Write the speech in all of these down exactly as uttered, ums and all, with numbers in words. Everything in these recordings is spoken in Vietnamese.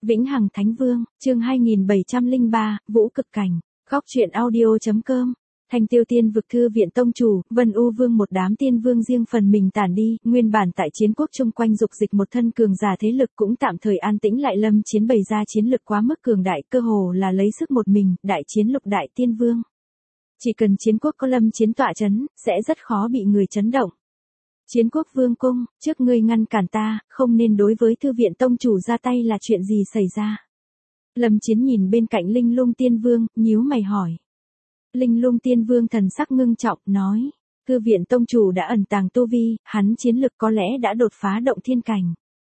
Vĩnh Hằng Thánh Vương, chương hai nghìn bảy trăm lẻ ba, Vũ Cực Cảnh, góc truyện audio.com. Thành Tiêu Tiên vực thư viện tông chủ, Vân U Vương một đám tiên vương riêng phần mình tản đi, nguyên bản tại chiến quốc chung quanh dục dịch một thân cường giả thế lực cũng tạm thời an tĩnh lại. Lâm Chiến bày ra chiến lực quá mức cường đại, cơ hồ là lấy sức một mình, đại chiến lục đại tiên vương. Chỉ cần chiến quốc có Lâm Chiến tọa chấn, sẽ rất khó bị người chấn động. Chiến quốc vương cung, trước ngươi ngăn cản ta, không nên đối với thư viện tông chủ ra tay là chuyện gì xảy ra? Lâm Chiến nhìn bên cạnh Linh Lung Tiên Vương, nhíu mày hỏi. Linh Lung Tiên Vương thần sắc ngưng trọng, nói, thư viện tông chủ đã ẩn tàng tu vi, hắn chiến lực có lẽ đã đột phá động thiên cảnh.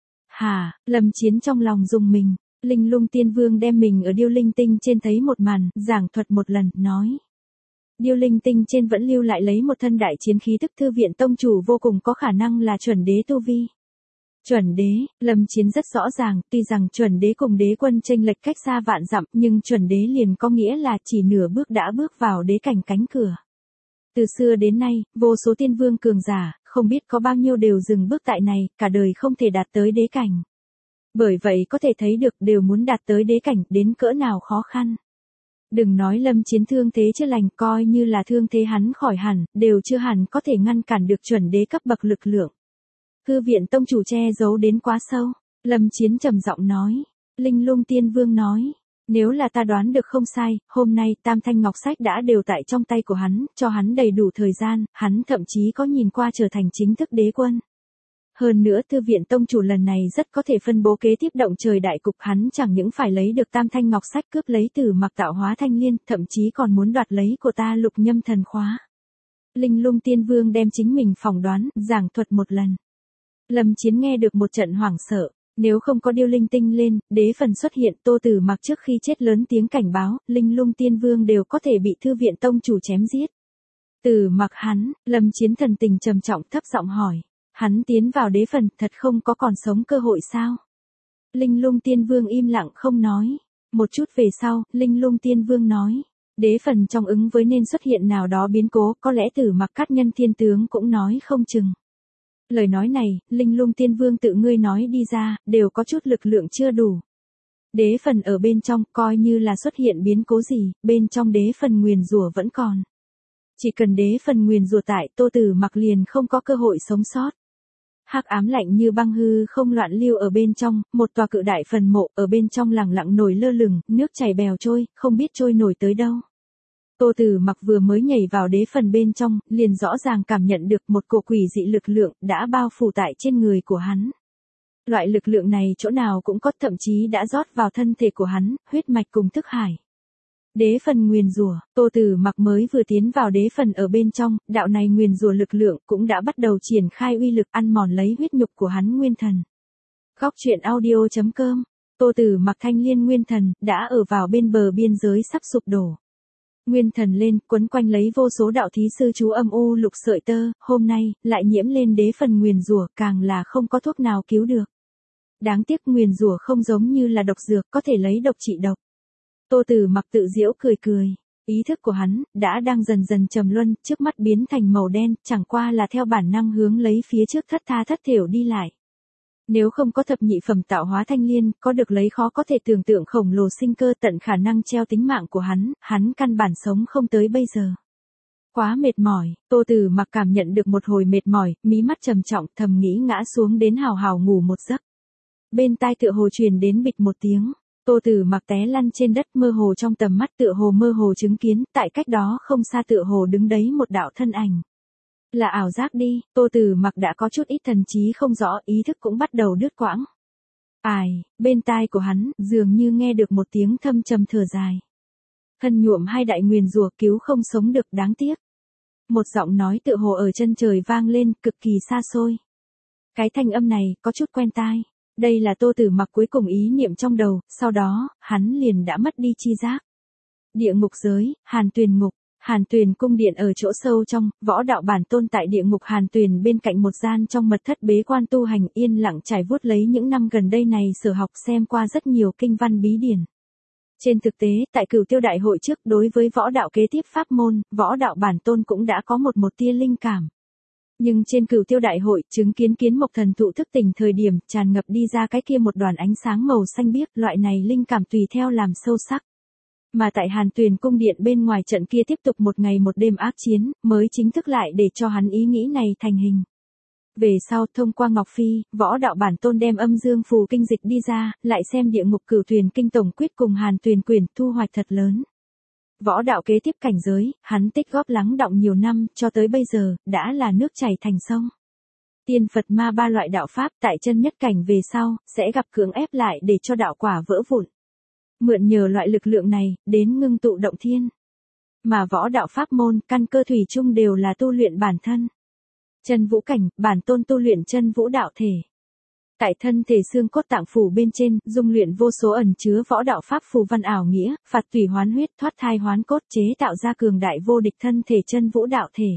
Hà, Lâm Chiến trong lòng rùng mình, Linh Lung Tiên Vương đem mình ở điêu linh tinh trên thấy một màn, giảng thuật một lần, nói. Điêu linh tinh trên vẫn lưu lại lấy một thân đại chiến khí tức, thư viện tông chủ vô cùng có khả năng là chuẩn đế tu vi. Chuẩn đế, Lâm Chiến rất rõ ràng, tuy rằng chuẩn đế cùng đế quân chênh lệch cách xa vạn dặm, nhưng chuẩn đế liền có nghĩa là chỉ nửa bước đã bước vào đế cảnh cánh cửa. Từ xưa đến nay, vô số tiên vương cường giả, không biết có bao nhiêu đều dừng bước tại này, cả đời không thể đạt tới đế cảnh. Bởi vậy có thể thấy được đều muốn đạt tới đế cảnh, đến cỡ nào khó khăn. Đừng nói Lâm Chiến thương thế chưa lành, coi như là thương thế hắn khỏi hẳn, đều chưa hẳn có thể ngăn cản được chuẩn đế cấp bậc lực lượng. Thư viện tông chủ che giấu đến quá sâu, Lâm Chiến trầm giọng nói. Linh Lung Tiên Vương nói, nếu là ta đoán được không sai, hôm nay Tam Thanh Ngọc Sách đã đều tại trong tay của hắn, cho hắn đầy đủ thời gian, hắn thậm chí có nhìn qua trở thành chính thức đế quân. Hơn nữa thư viện tông chủ lần này rất có thể phân bố kế tiếp động trời đại cục, hắn chẳng những phải lấy được Tam Thanh Ngọc Sách cướp lấy từ Mặc tạo hóa thanh liên, thậm chí còn muốn đoạt lấy của ta Lục Nhâm thần khóa. Linh Lung Tiên Vương đem chính mình phỏng đoán, giảng thuật một lần. Lâm Chiến nghe được một trận hoảng sợ, nếu không có điêu linh tinh lên, đế phần xuất hiện, Tô Tử Mặc trước khi chết lớn tiếng cảnh báo, Linh Lung Tiên Vương đều có thể bị thư viện tông chủ chém giết. Tử Mặc hắn, Lâm Chiến thần tình trầm trọng thấp giọng hỏi. Hắn tiến vào đế phần, thật không có còn sống cơ hội sao? Linh Lung Tiên Vương im lặng không nói. Một chút về sau, Linh Lung Tiên Vương nói. Đế phần trong ứng với nên xuất hiện nào đó biến cố, có lẽ Tử Mặc Cát Nhân Thiên Tướng cũng nói không chừng. Lời nói này, Linh Lung Tiên Vương tự ngươi nói đi ra, đều có chút lực lượng chưa đủ. Đế phần ở bên trong, coi như là xuất hiện biến cố gì, bên trong đế phần nguyền rủa vẫn còn. Chỉ cần đế phần nguyền rủa tại, Tô Tử Mặc liền không có cơ hội sống sót. Hắc ám lạnh như băng hư không loạn lưu ở bên trong, một tòa cự đại phần mộ ở bên trong lẳng lặng nổi lơ lửng, nước chảy bèo trôi, không biết trôi nổi tới đâu. Tô Tử Mặc vừa mới nhảy vào đế phần bên trong, liền rõ ràng cảm nhận được một cổ quỷ dị lực lượng đã bao phủ tại trên người của hắn. Loại lực lượng này chỗ nào cũng có, thậm chí đã rót vào thân thể của hắn, huyết mạch cùng thức hải. Đế phần nguyền rủa, Tô Tử Mặc mới vừa tiến vào đế phần ở bên trong, đạo này nguyền rủa lực lượng cũng đã bắt đầu triển khai uy lực ăn mòn lấy huyết nhục của hắn nguyên thần. Góc truyện audio.com, Tô Tử Mặc thanh liên nguyên thần, đã ở vào bên bờ biên giới sắp sụp đổ. Nguyên thần lên, quấn quanh lấy vô số đạo thí sư chú âm u lục sợi tơ, hôm nay, lại nhiễm lên đế phần nguyền rủa, càng là không có thuốc nào cứu được. Đáng tiếc nguyền rủa không giống như là độc dược, có thể lấy độc trị độc. Tô Tử Mặc tự giễu cười cười, ý thức của hắn, đã đang dần dần trầm luân, trước mắt biến thành màu đen, chẳng qua là theo bản năng hướng lấy phía trước thất tha thất thểu đi lại. Nếu không có thập nhị phẩm tạo hóa thanh liên, có được lấy khó có thể tưởng tượng khổng lồ sinh cơ tận khả năng treo tính mạng của hắn, hắn căn bản sống không tới bây giờ. Quá mệt mỏi, Tô Tử Mặc cảm nhận được một hồi mệt mỏi, mí mắt trầm trọng, thầm nghĩ ngã xuống đến hào hào ngủ một giấc. Bên tai tựa hồ truyền đến bịch một tiếng. Tô Tử Mặc té lăn trên đất, mơ hồ trong tầm mắt tựa hồ mơ hồ chứng kiến, tại cách đó không xa tựa hồ đứng đấy một đạo thân ảnh. Là ảo giác đi, Tô Tử Mặc đã có chút ít thần trí không rõ, ý thức cũng bắt đầu đứt quãng. Ai, bên tai của hắn, dường như nghe được một tiếng thâm trầm thở dài. Thân nhuộm hai đại nguyền rủa, cứu không sống được, đáng tiếc. Một giọng nói tựa hồ ở chân trời vang lên, cực kỳ xa xôi. Cái thanh âm này, có chút quen tai. Đây là Tô Tử Mặc cuối cùng ý niệm trong đầu, sau đó, hắn liền đã mất đi chi giác. Địa ngục giới, Hàn Tuyền ngục, Hàn Tuyền cung điện ở chỗ sâu trong, võ đạo bản tôn tại địa ngục Hàn Tuyền bên cạnh một gian trong mật thất bế quan tu hành, yên lặng trải vuốt lấy những năm gần đây này sở học, xem qua rất nhiều kinh văn bí điển. Trên thực tế, tại Cửu Tiêu đại hội trước, đối với võ đạo kế tiếp pháp môn, võ đạo bản tôn cũng đã có một một tia linh cảm. Nhưng trên Cửu Tiêu đại hội, chứng kiến Kiến Mộc thần thụ thức tỉnh thời điểm, tràn ngập đi ra cái kia một đoàn ánh sáng màu xanh biếc, loại này linh cảm tùy theo làm sâu sắc. Mà tại Hàn Tuyền cung điện bên ngoài trận kia tiếp tục một ngày một đêm ác chiến, mới chính thức lại để cho hắn ý nghĩ này thành hình. Về sau, thông qua Ngọc Phi, Võ Đạo Bản Tôn đem Âm Dương Phù kinh dịch đi ra, lại xem Địa Ngục Cửu Tuyền kinh tổng quyết cùng Hàn Tuyền quyển, thu hoạch thật lớn. Võ đạo kế tiếp cảnh giới, hắn tích góp lắng đọng nhiều năm, cho tới bây giờ, đã là nước chảy thành sông. Tiên Phật ma ba loại đạo pháp tại chân nhất cảnh về sau, sẽ gặp cưỡng ép lại để cho đạo quả vỡ vụn. Mượn nhờ loại lực lượng này, đến ngưng tụ động thiên. Mà võ đạo pháp môn, căn cơ thủy chung đều là tu luyện bản thân. Chân vũ cảnh, bản tôn tu luyện chân vũ đạo thể. Tại thân thể xương cốt tạng phủ bên trên, dung luyện vô số ẩn chứa võ đạo pháp phù văn ảo nghĩa, phạt tùy hoán huyết, thoát thai hoán cốt, chế tạo ra cường đại vô địch thân thể chân vũ đạo thể.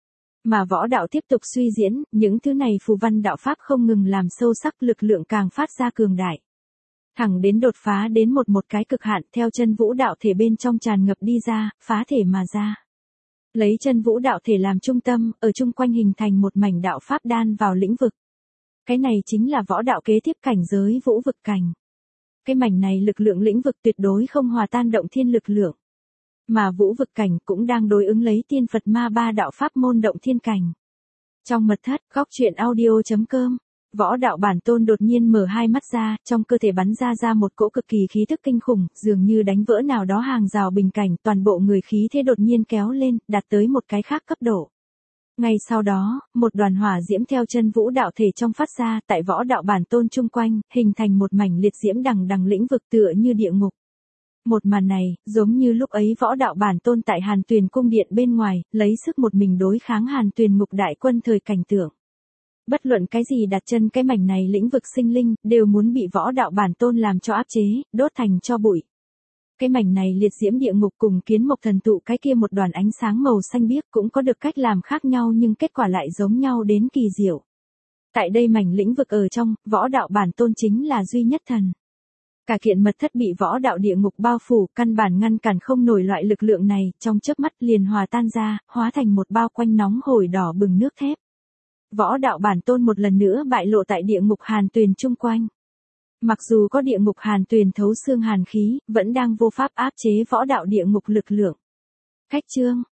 Mà võ đạo tiếp tục suy diễn, những thứ này phù văn đạo pháp không ngừng làm sâu sắc, lực lượng càng phát ra cường đại. Thẳng đến đột phá đến một một cái cực hạn, theo chân vũ đạo thể bên trong tràn ngập đi ra, phá thể mà ra. Lấy chân vũ đạo thể làm trung tâm, ở chung quanh hình thành một mảnh đạo pháp đan vào lĩnh vực. Cái này chính là võ đạo kế tiếp cảnh giới vũ vực cảnh. Cái mảnh này lực lượng lĩnh vực tuyệt đối không hòa tan động thiên lực lượng. Mà vũ vực cảnh cũng đang đối ứng lấy tiên Phật ma ba đạo pháp môn động thiên cảnh. Trong mật thất, góc truyện audio chấm com, Võ Đạo Bản Tôn đột nhiên mở hai mắt ra, trong cơ thể bắn ra ra một cỗ cực kỳ khí thức kinh khủng, dường như đánh vỡ nào đó hàng rào bình cảnh, toàn bộ người khí thế đột nhiên kéo lên, đạt tới một cái khác cấp độ. Ngay sau đó, một đoàn hỏa diễm theo chân vũ đạo thể trong phát ra, tại Võ Đạo Bản Tôn chung quanh, hình thành một mảnh liệt diễm đằng đằng lĩnh vực tựa như địa ngục. Một màn này, giống như lúc ấy Võ Đạo Bản Tôn tại Hàn Tuyền cung điện bên ngoài, lấy sức một mình đối kháng Hàn Tuyền ngục đại quân thời cảnh tượng. Bất luận cái gì đặt chân cái mảnh này lĩnh vực sinh linh, đều muốn bị Võ Đạo Bản Tôn làm cho áp chế, đốt thành tro bụi. Cái mảnh này liệt diễm địa ngục cùng Kiến Mộc thần thụ cái kia một đoàn ánh sáng màu xanh biếc cũng có được cách làm khác nhau nhưng kết quả lại giống nhau đến kỳ diệu. Tại đây mảnh lĩnh vực ở trong, Võ Đạo Bản Tôn chính là duy nhất thần. Cả kiện mật thất bị võ đạo địa ngục bao phủ, căn bản ngăn cản không nổi loại lực lượng này, trong chớp mắt liền hòa tan ra, hóa thành một bao quanh nóng hổi đỏ bừng nước thép. Võ Đạo Bản Tôn một lần nữa bại lộ tại địa ngục Hàn Tuyền chung quanh. Mặc dù có địa ngục Hàn Tuyền thấu xương hàn khí, vẫn đang vô pháp áp chế võ đạo địa ngục lực lượng. Khách chương